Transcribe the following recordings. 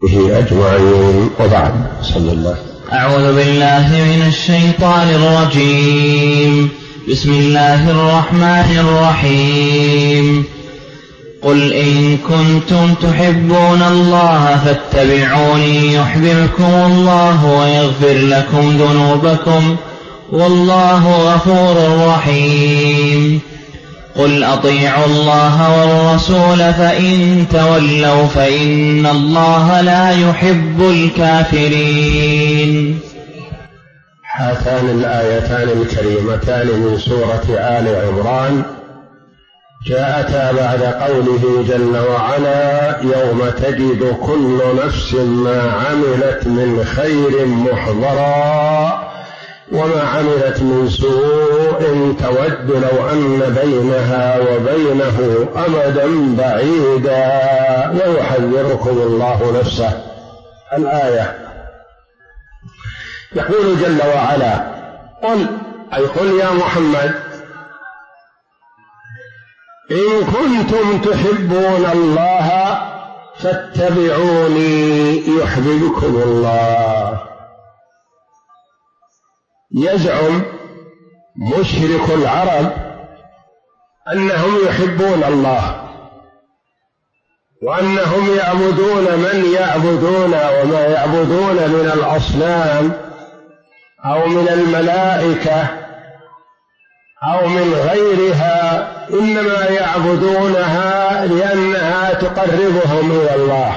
به أجمعين، وبعد. صلى الله. أعوذ بالله من الشيطان الرجيم. بسم الله الرحمن الرحيم. قل إن كنتم تحبون الله فاتبعوني يحببكم الله ويغفر لكم ذنوبكم والله غفور رحيم. قل أطيعوا الله والرسول فإن تولوا فإن الله لا يحب الكافرين. هاتان الآيتان الكريمتان من سورة آل عمران جاءتا بعد قوله جل وعلا: يوم تجد كل نفس ما عملت من خير محضرا وما عملت من سوء تود لو أن بينها وبينه أمدا بعيدا ويحذركم الله نفسه. الآية. يقول جل وعلا: قل، أي قل يا محمد، إن كنتم تحبون الله فاتبعوني يحببكم الله. يزعم مشرك العرب أنهم يحبون الله وأنهم يعبدون من يعبدون وما يعبدون من الأصنام أو من الملائكة أو من غيرها، إنما يعبدونها لأنها تقربهم إلى الله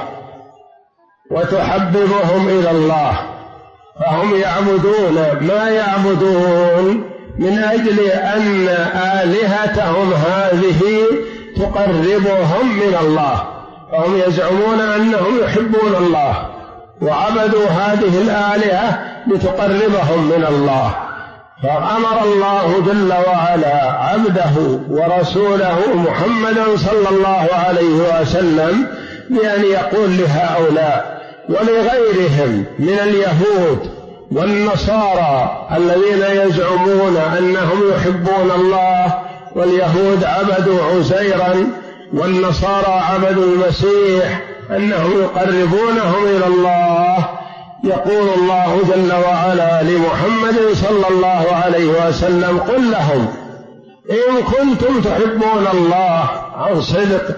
وتحببهم إلى الله، فهم يعبدون ما يعبدون من أجل أن آلهتهم هذه تقربهم من الله، فهم يزعمون أنهم يحبون الله وعبدوا هذه الآلهة لتقربهم من الله. فأمر الله جل وعلا عبده ورسوله محمدا صلى الله عليه وسلم بأن يقول لهؤلاء ولغيرهم من اليهود والنصارى الذين يزعمون أنهم يحبون الله، واليهود عبدوا عزيرا والنصارى عبدوا المسيح، أنهم يقربونهم إلى الله. يقول الله جل وعلا لمحمد صلى الله عليه وسلم: قل لهم إن كنتم تحبون الله عن صدق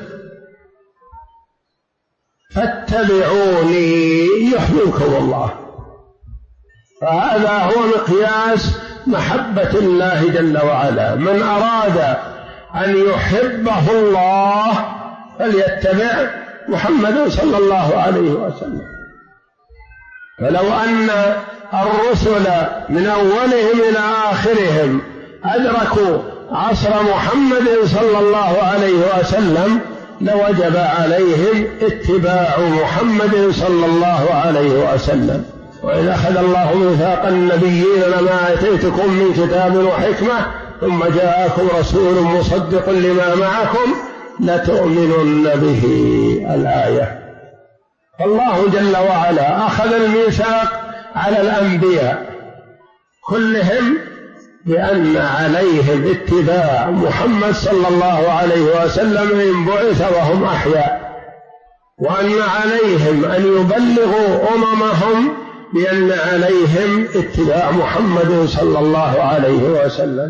فاتبعوني يحببكم الله. فهذا هو مقياس محبة الله جل وعلا. من أراد أن يحبه الله فليتبع محمد صلى الله عليه وسلم. فلو أن الرسل من أولهم إلى آخرهم أدركوا عصر محمد صلى الله عليه وسلم لوجب عليهم اتباع محمد صلى الله عليه وسلم. وإذا أخذ الله ميثاق النبيين لما آتيتكم من كتاب وحكمة ثم جاءكم رسول مصدق لما معكم لتؤمنن به. الآية. فالله جل وعلا أخذ الميثاق على الأنبياء كلهم بأن عليهم اتباع محمد صلى الله عليه وسلم إن بعث وهم أحياء، وأن عليهم أن يبلغوا أممهم بأن عليهم اتباع محمد صلى الله عليه وسلم.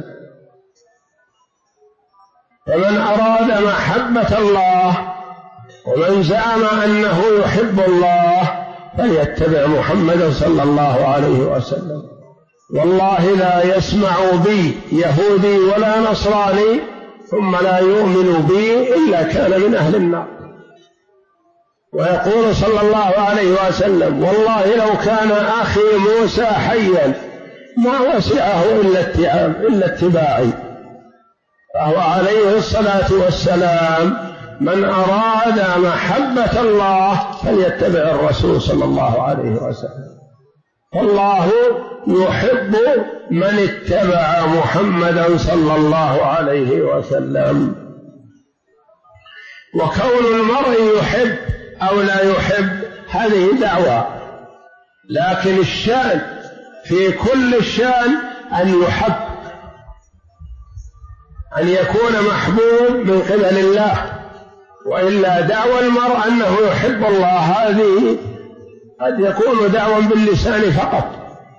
فمن أراد محبة الله ومن زعم أنه يحب الله فليتبع محمد صلى الله عليه وسلم. والله لا يسمع بي يهودي ولا نصراني ثم لا يؤمن بي إلا كان من أهل النار. ويقول صلى الله عليه وسلم: والله لو كان أخي موسى حيا ما وسعه إلا اتباعي. فهو عليه الصلاة والسلام من أراد محبة الله فليتبع الرسول صلى الله عليه وسلم. فالله يحب من اتبع محمدا صلى الله عليه وسلم. وكون المرء يحب أو لا يحب هذه دعوة، لكن الشأن في كل الشأن أن يحب، أن يكون محبوب من قبل الله. وإلا دعوى المرء أنه يحب الله هذه قد يكون دعوى باللسان فقط.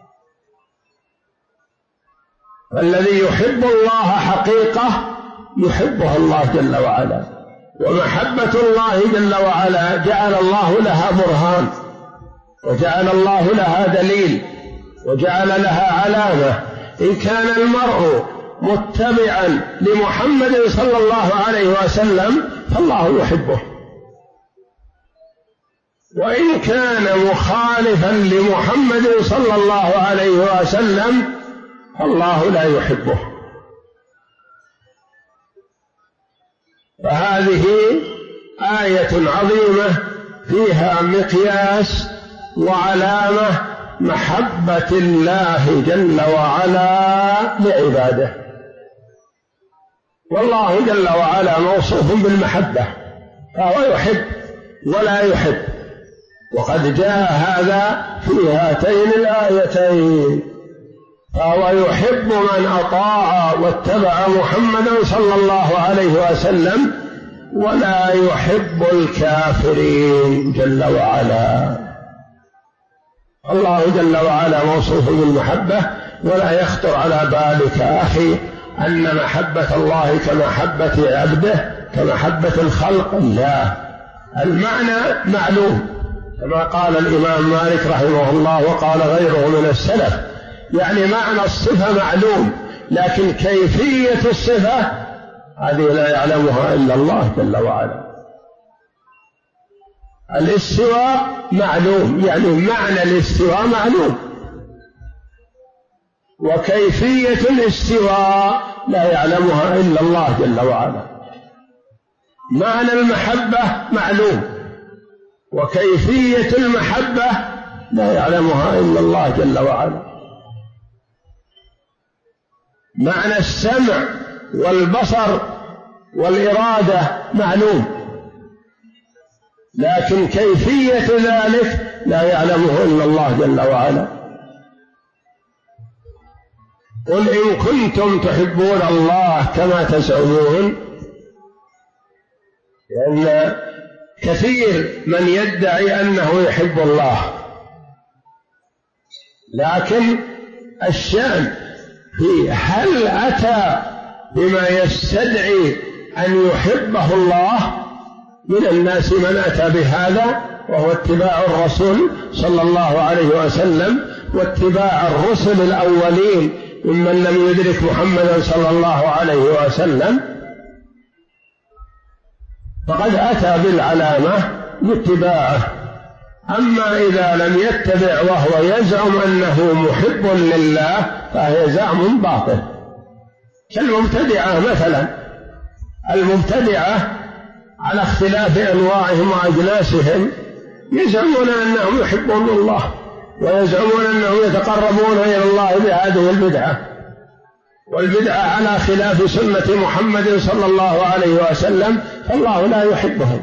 فالذي يحب الله حقيقة يحبه الله جل وعلا، ومحبة الله جل وعلا جعل الله لها برهان، وجعل الله لها دليل، وجعل لها علامة. إن كان المرء متبعا لمحمد صلى الله عليه وسلم فالله يحبه، وإن كان مخالفا لمحمد صلى الله عليه وسلم فالله لا يحبه. فهذه آية عظيمة فيها مقياس وعلامة محبة الله جل وعلا لعباده. والله جل وعلا موصوف بالمحبة، فهو يحب ولا يحب، وقد جاء هذا في هاتين الآيتين. فهو يحب من أطاع واتبع محمدا صلى الله عليه وسلم، ولا يحب الكافرين جل وعلا. الله جل وعلا موصوف بالمحبة، ولا يخطر على بالك أخي أن محبة الله كمحبة عبده كمحبة الخلق، لا، المعنى معلوم كما قال الإمام مالك رحمه الله وقال غيره من السلف، يعني معنى الصفة معلوم، لكن كيفية الصفة هذه لا يعلمها إلا الله جل وعلا. الاستواء معلوم، يعني معنى الاستواء معلوم، وكيفية الاستواء لا يعلمها إلا الله جل وعلا. معنى المحبة معلوم، وكيفية المحبة لا يعلمها إلا الله جل وعلا. معنى السمع والبصر والإرادة معلوم، لكن كيفية ذلك لا يعلمه إلا الله جل وعلا. قل إن كنتم تحبون الله كما تزعمون، لأن كثير من يدعي أنه يحب الله، لكن الشأن في هل أتى بما يستدعي أن يحبه الله. من الناس من أتى بهذا، وهو اتباع الرسول صلى الله عليه وسلم، واتباع الرسل الأولين ممن لم يدرك محمدا صلى الله عليه وسلم، فقد أتى بالعلامة لاتباعه. أما إذا لم يتبع وهو يزعم أنه محب لله فهي زعم باطل، كالمبتدعة مثلا. المبتدعة على اختلاف أنواعهم وأجناسهم يزعمون أنهم يحبون الله، ويزعمون أنهم يتقربون إلى الله بهذه البدعة، والبدعة على خلاف سنة محمد صلى الله عليه وسلم، فالله لا يحبهم،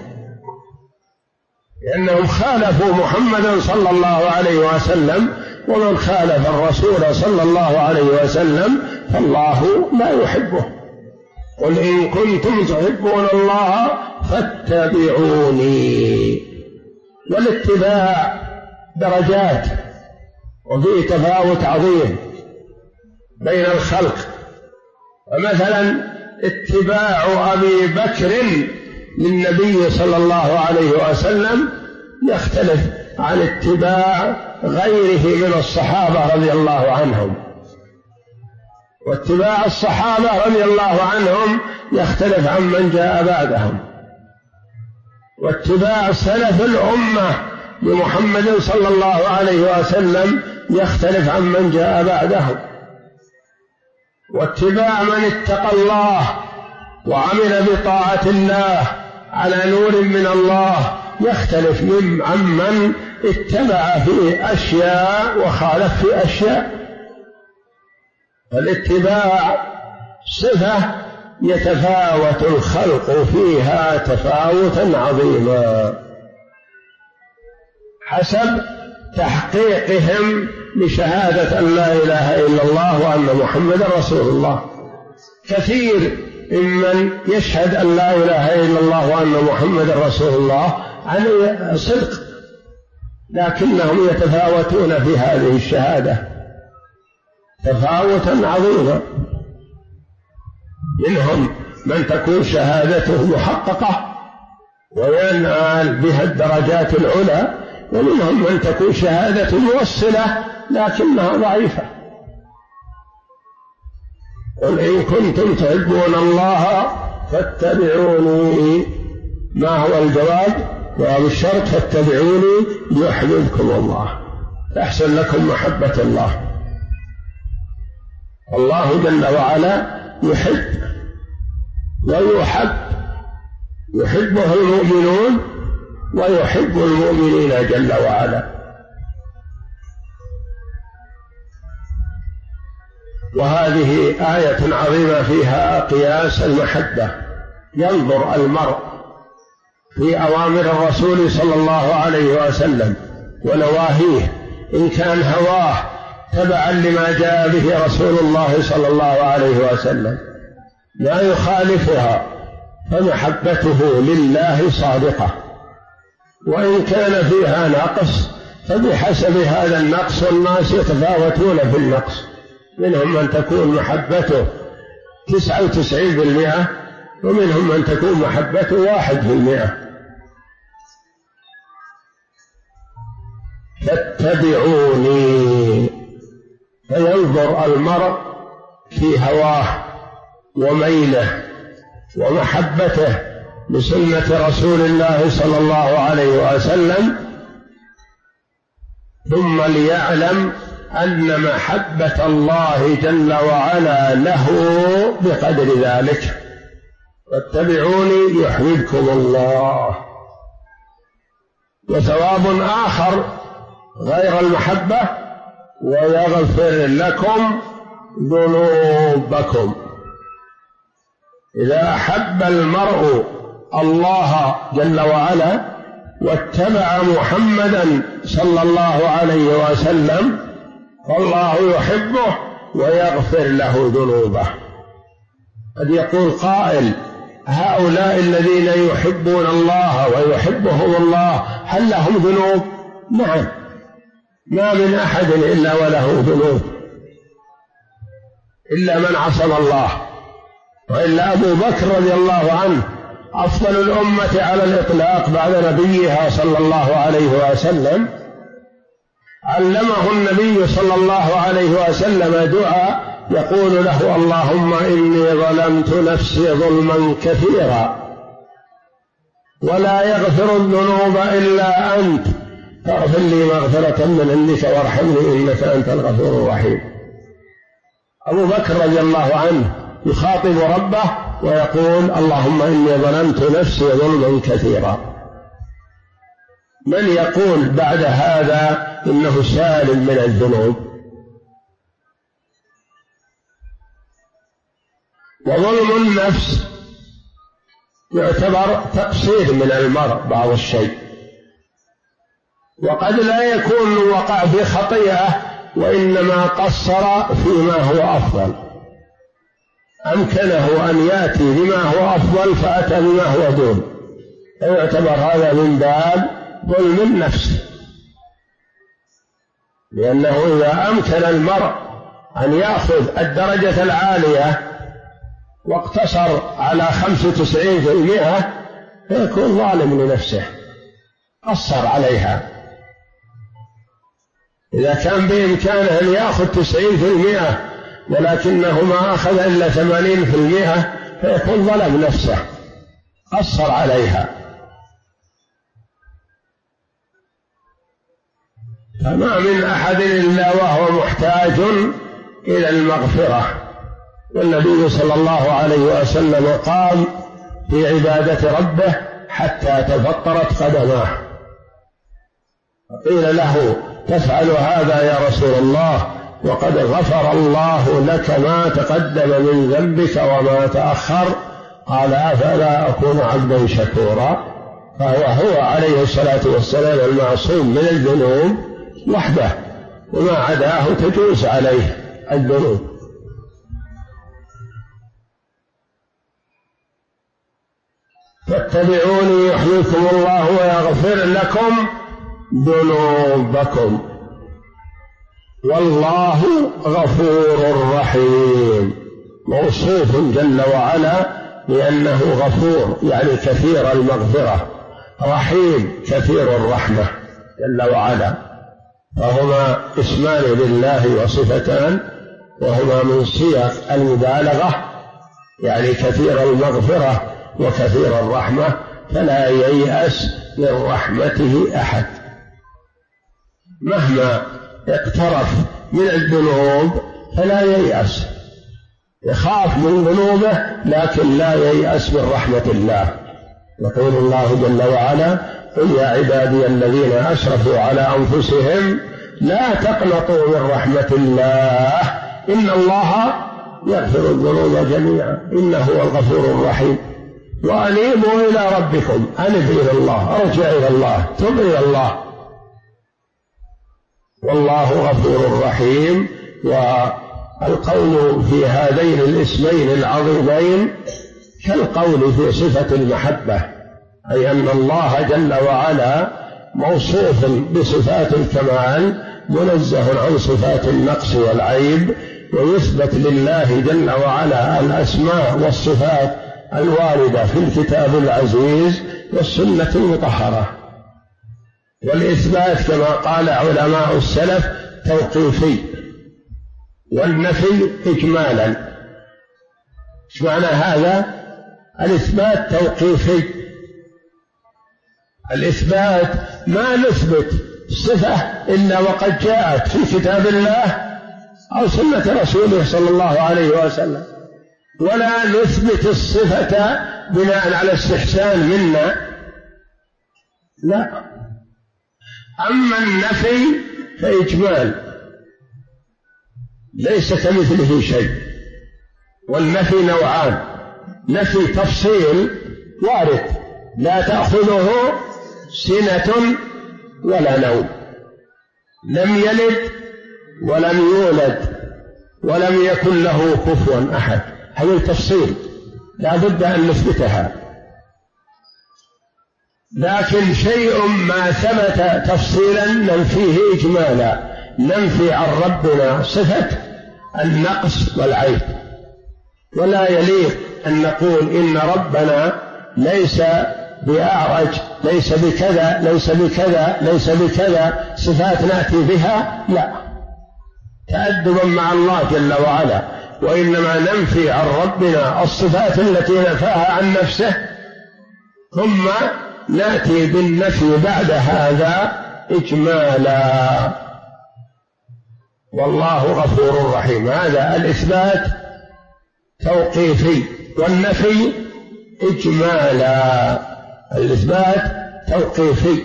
لأنهم خالفوا محمدا صلى الله عليه وسلم، ومن خالف الرسول صلى الله عليه وسلم فالله لا يحبه. قل إن كنتم تحبون الله فاتبعوني. والاتباع درجات، وفيه تفاوت عظيم بين الخلق. فمثلا اتباع أبي بكر للنبي صلى الله عليه وسلم يختلف عن اتباع غيره من الصحابة رضي الله عنهم، واتباع الصحابة رضي الله عنهم يختلف عن من جاء بعدهم، واتباع سلف الأمة لمحمد صلى الله عليه وسلم يختلف عن من جاء بعدهم، واتباع من اتقى الله وعمل بطاعة الله على نور من الله يختلف عن من اتبع في أشياء وخالف في أشياء. فالاتباع صفة يتفاوت الخلق فيها تفاوتا عظيما حسب تحقيقهم لشهادة أن لا إله إلا الله وأن محمدا رسول الله. كثير ممن يشهد أن لا إله إلا الله وأن محمدا رسول الله عن صدق، لكنهم يتفاوتون في هذه الشهادة تفاوتا عظيما. منهم من تكون شهادته محققة وينال بها الدرجات العلى، ومنهم من تكون شهادة موصلة لكنها ضعيفة. قل إن كنتم تحبون الله فاتبعوني، ما هو الجواب؟ جواب الشرط فاتبعوني يحببكم الله، تحصل لكم محبة الله. الله جل وعلا يحب ويحب، يحبه المؤمنون ويحب المؤمنين جل وعلا. وهذه آية عظيمة فيها قياس المحبة. ينظر المرء في أوامر الرسول صلى الله عليه وسلم ونواهيه، إن كان هواه تبعا لما جاء به رسول الله صلى الله عليه وسلم لا يخالفها فمحبته لله صادقة، وإن كان فيها نقص فبحسب هذا النقص، والناس يتفاوتون في النقص، منهم من تكون محبته 99% ومنهم من تكون محبته 1%. فاتبعوني، فينظر المرء في هواه وميله ومحبته لسنة رسول الله صلى الله عليه وسلم، ثم ليعلم أن محبة الله جل وعلا له بقدر ذلك. واتبعوني يحببكم الله. وثواب آخر غير المحبة: ويغفر لكم ذنوبكم. إذا أحب المرء الله جل وعلا واتبع محمدا صلى الله عليه وسلم فالله يحبه ويغفر له ذنوبه. قد يقول قائل: هؤلاء الذين يحبون الله ويحبهم الله هل لهم ذنوب؟ نعم، ما من أحد إلا وله ذنوب إلا من عصم الله. وإلا أبو بكر رضي الله عنه أفضل الأمة على الإطلاق بعد نبيها صلى الله عليه وسلم، علمه النبي صلى الله عليه وسلم دعاء يقول له: اللهم إني ظلمت نفسي ظلما كثيرا ولا يغفر الذنوب إلا أنت فاغفر لي مغفرة من عندك وارحمني إنك أنت الغفور الرحيم. أبو بكر رضي الله عنه يخاطب ربه ويقول: اللهم إني ظلمت نفسي ظلما كثيرا. من يقول بعد هذا إنه سالم من الذنوب؟ وظلم النفس يعتبر تقصير من المرء بعض الشيء، وقد لا يكون وقع في خطيئة وإنما قصر فيما هو أفضل، أمكنه أن يأتي بما هو أفضل فأتى بما هو دون، فيعتبر هذا من باب ظلم النفس. لأنه إذا أمكن المرء أن يأخذ الدرجة العالية واقتصر على 95% فيكون ظالم لنفسه، قصر عليها. إذا كان بإمكانه أن يأخذ 90% ولكنه ما أخذ إلا 80% فيكون ظلم نفسه، قصر عليها. فما من أحد إلا وهو محتاج إلى المغفرة. والنبي صلى الله عليه وسلم قام في عبادة ربه حتى تفطرت قدماه، فقيل له: تفعل هذا يا رسول الله وقد غفر الله لك ما تقدم من ذنبك وما تأخر؟ قال: أفلا أكون عبدا شكورا. فهو عليه الصلاة والسلام المعصوم من الذنوب وحده، وما عداه تجوز عليه الذنوب. فاتبعوني يحييكم الله ويغفر لكم ذنوبكم والله غفور رحيم. موصوف جل وعلا لأنه غفور يعني كثير المغفرة، رحيم كثير الرحمة جل وعلا، فهما اسمان لله وصفتان، وهما من صيغ المبالغة، يعني كثير المغفرة وكثير الرحمة، فلا ييأس من رحمته أحد مهما اقترف من الذنوب، فلا ييأس، يخاف من ذنوبه لكن لا ييأس من رحمة الله. يقول الله جل وعلا: قل يا عبادي الذين أسرفوا على أنفسهم لا تقنطوا من رحمة الله إن الله يغفر الذنوب جميعا إنه هو الغفور الرحيم، وأنيبوا إلى ربكم، أنب إلى الله، أرجع إلى الله، تب إلى الله، والله غفور رحيم. والقول في هذين الاسمين العظيمين كالقول في صفة المحبة، أي أن الله جل وعلا موصوف بصفات الكمال، منزه عن صفات النقص والعيب، ويثبت لله جل وعلا الأسماء والصفات الواردة في الكتاب العزيز والسنة المطهرة. والإثبات كما قال علماء السلف توقيفي، والنفي إجمالا. ايش معنى هذا؟ الإثبات توقيفي، الإثبات ما نثبت صفة إلا وقد جاءت في كتاب الله أو سنة رسوله صلى الله عليه وسلم، ولا نثبت الصفة بناء على استحسان منا، لا. أما النفي فإجمال، ليس كمثله شيء. والنفي نوعان: نفي تفصيل وارد، لا تأخذه سنة ولا نوم، لم يلد ولم يولد ولم يكن له كفوا أحد، هذا التفصيل لا بد أن نثبتها. لكن شيء ما ثبت تفصيلا ننفيه إجمالا، ننفي عن ربنا صفة النقص والعيب، ولا يليق أن نقول إن ربنا ليس بأعرج، ليس بكذا، ليس بكذا، ليس بكذا، صفات نأتي بها، لا، تأدبا مع الله جل وعلا، وإنما ننفي عن ربنا الصفات التي نفاها عن نفسه، ثم نأتي بالنفي بعد هذا إجمالا. والله غفور رحيم. هذا الإثبات توقيفي، والنفي إجمالا. الإثبات توقيفي،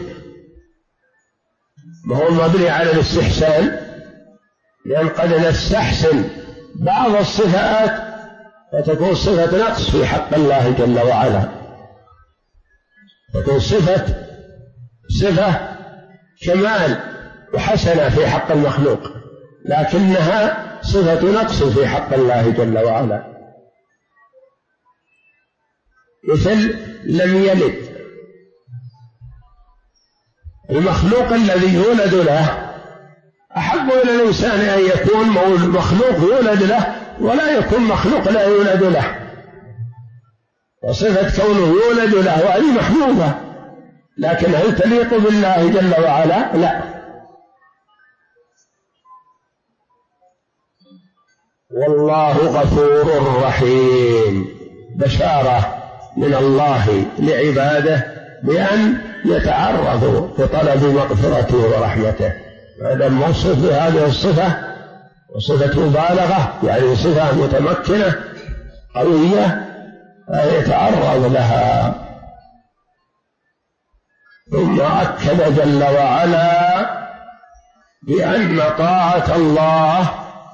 وهو مبني على الاستحسان، لأن قد نستحسن بعض الصفات فتكون صفة نقص في حق الله جل وعلا، تكون صفة كمال وحسنة في حق المخلوق، لكنها صفة نقص في حق الله جل وعلا. مثل لم يلد، المخلوق الذي يولد له أحب إلى الإنسان أن يكون مخلوق يولد له ولا يكون مخلوق لا يولد له، وصفة كونه يولد له هذه محبوبة، لكن هل تليق بالله جل وعلا؟ لا. والله غفور رحيم، بشارة من الله لعباده بأن يتعرضوا لطلب مغفرته ورحمته. هذا موصوف بهذه الصفة، وصفة مبالغة، يعني صفة متمكنة قوية يتعرض لها. ثم أكد جل وعلا بأن طاعة الله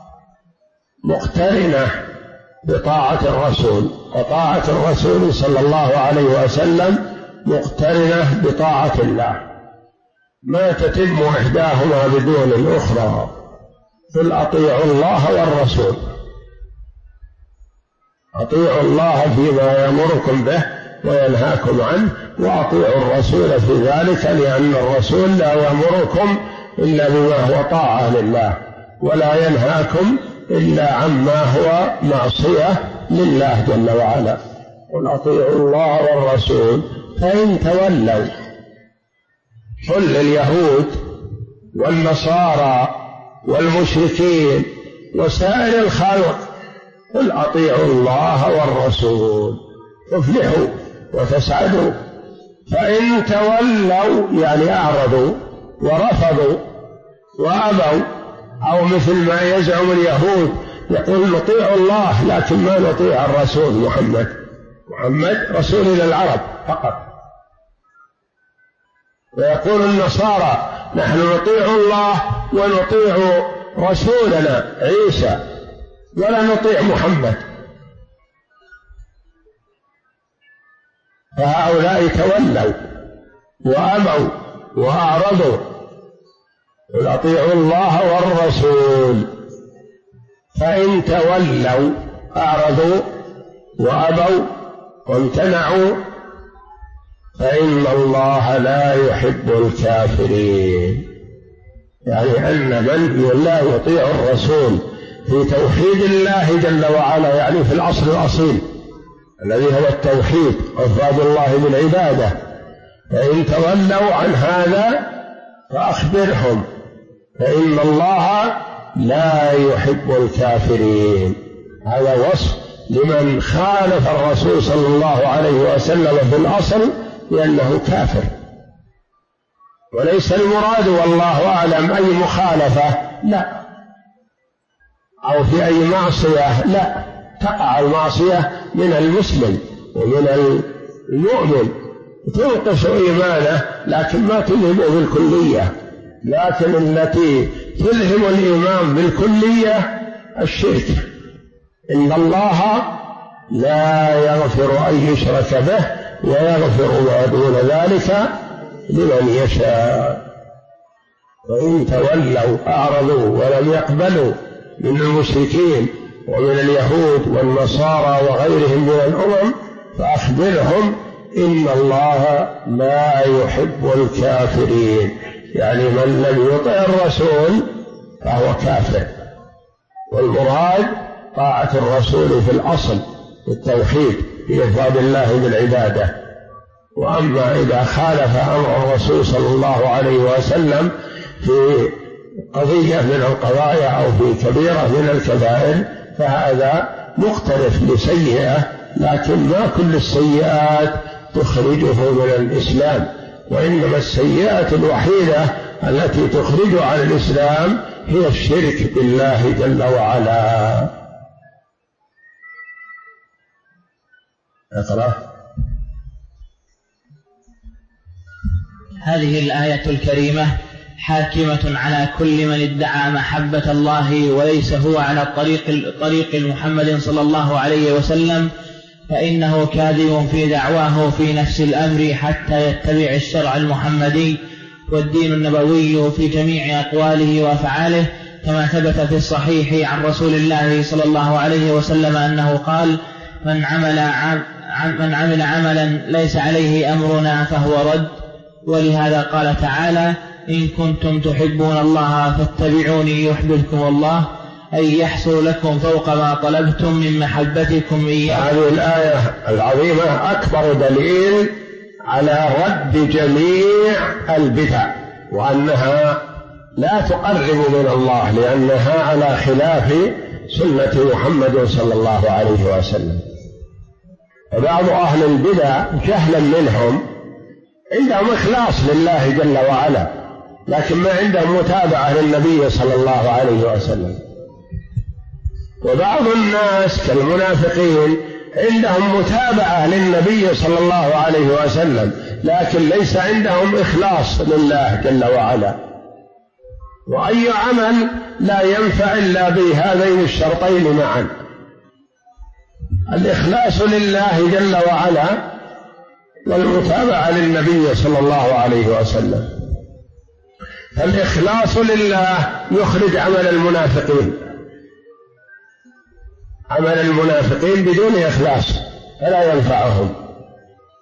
مقترنة بطاعة الرسول، وطاعة الرسول صلى الله عليه وسلم مقترنة بطاعة الله، ما تتم إحداهما بدون الأخرى. قل أطيعوا الله والرسول، أطيعوا الله فيما يأمركم به وينهاكم عنه، وأطيعوا الرسول في ذلك، لأن الرسول لا يأمركم إلا بما هو طاعة لله، ولا ينهاكم إلا عما هو معصية لله جل وعلا. قل أطيعوا الله والرسول فإن تولوا. قل لليهود والنصارى والمشركين وسائر الخلق قل أطيعوا الله والرسول تفلحوا وتسعدوا. فإن تولوا يعني أعرضوا ورفضوا وأبوا، أو مثل ما يزعم اليهود يقول نطيع الله لكن ما نطيع الرسول محمد رسول إلى العرب فقط. ويقول النصارى نحن نطيع الله ونطيع رسولنا عيسى ولا نطيع محمد. فهؤلاء تولوا وأبوا وأعرضوا. قل أطيعوا الله والرسول فإن تولوا أعرضوا وأبوا وامتنعوا فإن الله لا يحب الكافرين. يعني أن من لا يطيع الرسول في توحيد الله جل وعلا، يعني في الأصل الأصيل الذي هو التوحيد وإفراد الله بالعبادة، فإن تولوا عن هذا فأخبرهم فإن الله لا يحب الكافرين. هذا وصف لمن خالف الرسول صلى الله عليه وسلم في الأصل لأنه كافر، وليس المراد والله أعلم أي مخالفة لا، أو في أي معصية لا، تقع المعصية من المسلم ومن المؤمن تنقص إيمانه لكن ما تذهب بالكلية. لكن التي تذهب الإيمان بالكلية الشرك. إن الله لا يغفر أن يشرك به ويغفر ما دون ذلك لمن يشاء. وإن تولوا أعرضوا ولم يقبلوا من المشركين ومن اليهود والنصارى وغيرهم من الأمم فأخبرهم إن الله لا يحب الكافرين. يعني من لم يطع الرسول فهو كافر، والمراد طاعة الرسول في الأصل التوحيد بإفراد الله بالعبادة. وأما إذا خالف أمر الرسول صلى الله عليه وسلم في قضية من القضايا أو في كبيرة من الكبائر فهذا مقترف لسيئة، لكن ما كل السيئات تخرجه من الإسلام، وإنما السيئة الوحيدة التي تخرج عن الإسلام هي الشرك بالله جل وعلا. اقرأ. هذه الآية الكريمة حاكمة على كل من ادعى محبة الله وليس هو على طريق محمد صلى الله عليه وسلم، فإنه كاذب في دعواه في نفس الأمر حتى يتبع الشرع المحمدي والدين النبوي في جميع أقواله وأفعاله، كما ثبت في الصحيح عن رسول الله صلى الله عليه وسلم أنه قال: من عمل عملا ليس عليه أمرنا فهو رد. ولهذا قال تعالى: إن كنتم تحبون الله فاتبعوني يحببكم الله، أي يحصل لكم فوق ما طلبتم من محبتكم إياه. هذه الآية العظيمة أكبر دليل على رد جميع البدع، وأنها لا تقرب من الله لأنها على خلاف سنة محمد صلى الله عليه وسلم. وبعض أهل البدع جهلا منهم عندهم إخلاص لله جل وعلا، لكن ما عندهم متابعة للنبي صلى الله عليه وسلم. وبعض الناس كالمنافقين عندهم متابعة للنبي صلى الله عليه وسلم، لكن ليس عندهم إخلاص لله جل وعلا. وأي عمل لا ينفع إلا بهذين الشرطين معا: الإخلاص لله جل وعلا والمتابعة للنبي صلى الله عليه وسلم. فالإخلاص لله يخرج عمل المنافقين، عمل المنافقين بدون إخلاص فلا ينفعهم،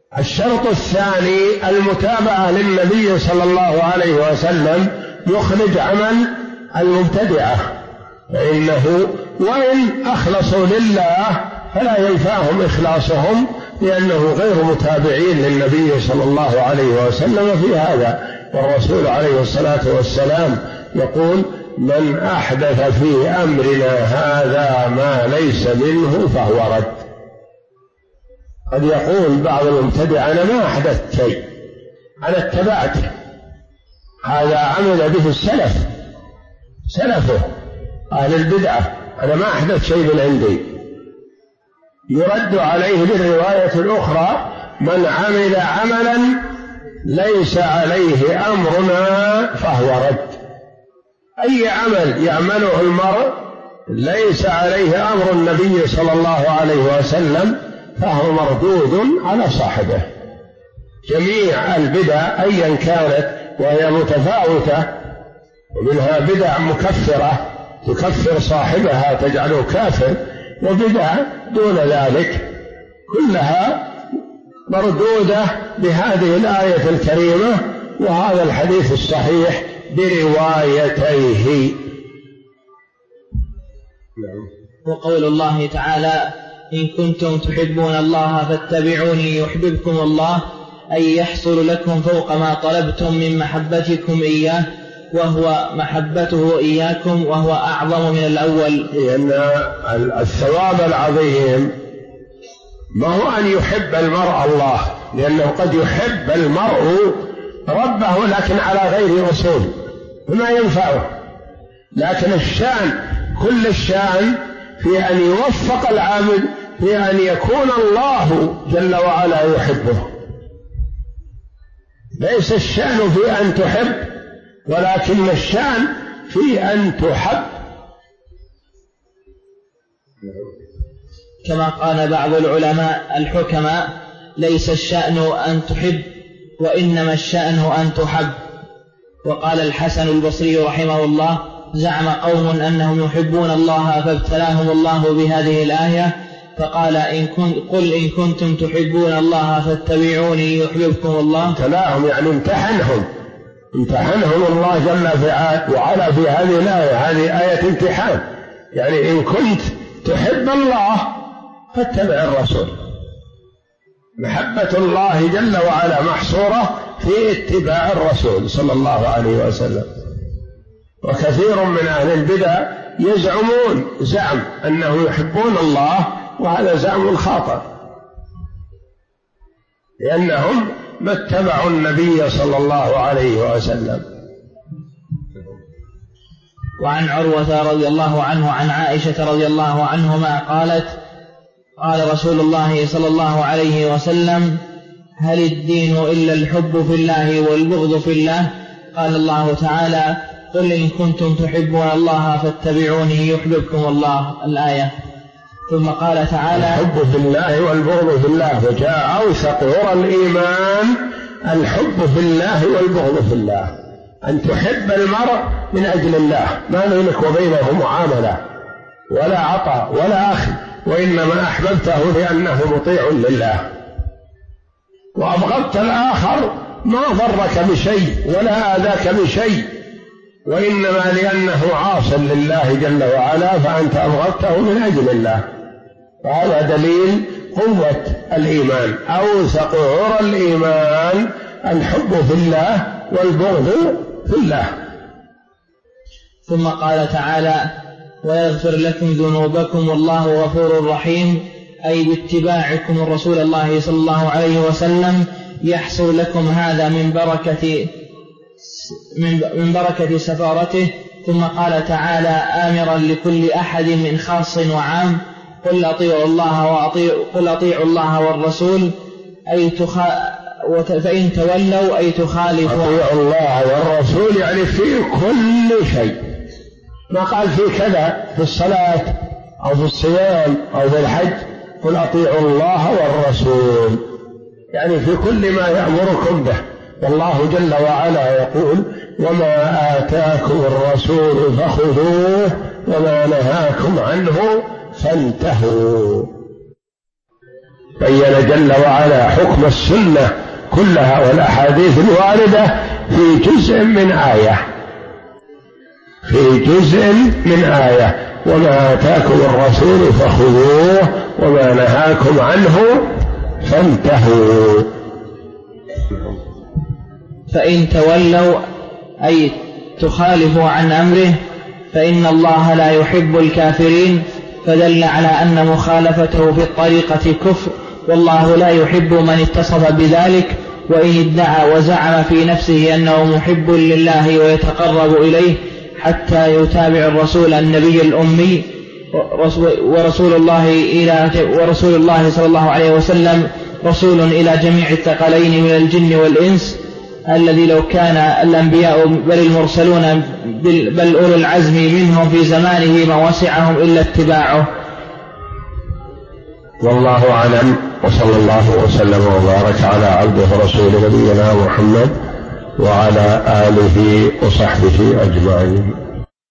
الشرط الثاني المتابعة للنبي صلى الله عليه وسلم يخرج عمل المبتدعة، فإنه وإن أخلصوا لله فلا ينفعهم إخلاصهم، لأنه غير متابعين للنبي صلى الله عليه وسلم في هذا. والرسول عليه الصلاة والسلام يقول: من أحدث في أمرنا هذا ما ليس منه فهو رد. قد يقول بعض المبتدع: أنا ما أحدثت شيء، أنا اتبعته، هذا عمل به السلف، سلفه أهل البدعة، أنا ما أحدث شيء من عندي. يرد عليه بالرواية الأخرى: من عمل عملا ليس عليه أمرنا فهو رد. أي عمل يعمله المرء ليس عليه أمر النبي صلى الله عليه وسلم فهو مردود على صاحبه. جميع البدع أيا كانت وهي متفاوتة، ومنها بدع مكفرة تكفر صاحبها تجعله كافر، وبدع دون ذلك، كلها مردودة بهذه الآية الكريمة وهذا الحديث الصحيح بروايتيه. وقول الله تعالى: إن كنتم تحبون الله فاتبعوني يحببكم الله، أي يحصل لكم فوق ما طلبتم من محبتكم إياه، وهو محبته إياكم، وهو أعظم من الأول. لأن الثواب العظيم ما هو أن يحب المرء الله، لأنه قد يحب المرء ربه لكن على غير أصول فما ينفعه، لكن الشأن كل الشأن في أن يوفق العبد في أن يكون الله جل وعلا يحبه. ليس الشأن في أن تحب، ولكن الشأن في أن تحب. كما قال بعض العلماء الحكماء: ليس الشأن أن تحب، وإنما الشأن أن تحب. وقال الحسن البصري رحمه الله: زعم قوم أنهم يحبون الله فابتلاهم الله بهذه الآية، فقال: قل إن كنتم تحبون الله فاتبعوني يحببكم الله. ابتلاهم يعني امتحنهم الله جل وعلا في هذه الآية. هذه آية امتحان، يعني إن كنت تحب الله فاتبع الرسول. محبة الله جل وعلا محصورة في اتباع الرسول صلى الله عليه وسلم. وكثير من أهل البدع يزعمون زعم أنه يحبون الله، وهذا زعم خاطئ، لأنهم ما اتبعوا النبي صلى الله عليه وسلم. وعن عروة رضي الله عنه عن عائشة رضي الله عنهما قالت: قال رسول الله صلى الله عليه وسلم: هل الدين إلا الحب في الله والبغض في الله؟ قال الله تعالى: قل إن كنتم تحبون الله فاتبعوني يحببكم الله. الآية. ثم قال تعالى: الحب في الله والبغض في الله، وجاء أوثق عرى الإيمان الحب في الله والبغض في الله، أن تحب المرء من أجل الله، ما بينك وبينه معاملة ولا عطاء ولا أخذ، وإنما أحببته لأنه مطيع لله، وأبغضت الآخر ما ضرك بشيء ولا آذاك بشيء، وإنما لأنه عاص لله جل وعلا فأنت أبغضته من أجل الله. وهذا دليل قوة الإيمان. أوثق عرى الإيمان الحب في الله والبغض في الله. ثم قال تعالى: ويغفر لكم ذنوبكم والله غفور رحيم، أي باتباعكم الرسول الله صلى الله عليه وسلم يحصل لكم هذا من بركة سفارته. ثم قال تعالى آمرا لكل أحد من خاص وعام: قل أطيعوا الله والرسول فإن تولوا أي تخالفوا. أطيعوا الله والرسول يعني في كل شيء، ما قال في كذا في الصلاة أو في الصيام أو في الحج، قل أطيعوا الله والرسول يعني في كل ما يأمركم به. والله جل وعلا يقول: وما آتاكم الرسول فخذوه وما نهاكم عنه فانتهوا. بين جل وعلا حكم السنة كلها والأحاديث الواردة في جزء من آية، في جزء من آية. وما آتاكم الرسول فخذوه وما نهاكم عنه فانتهوا. فإن تولوا أي تخالفوا عن أمره فإن الله لا يحب الكافرين، فدل على أن مخالفته في الطريقة كفر، والله لا يحب من اتصف بذلك. وإن ادعى وزعم في نفسه أنه محب لله ويتقرب إليه حتى يتابع الرسول النبي الأمي ورسول الله صلى الله عليه وسلم رسول إلى جميع الثقلين من الجن والإنس، الذي لو كان الأنبياء بل المرسلون بل أولو العزم منهم في زمانه ما وسعهم إلا اتباعه. والله أعلم، وصلى الله وسلم وبارك على عبده ورسوله نبينا محمد وعلى آله وصحبه أجمعين.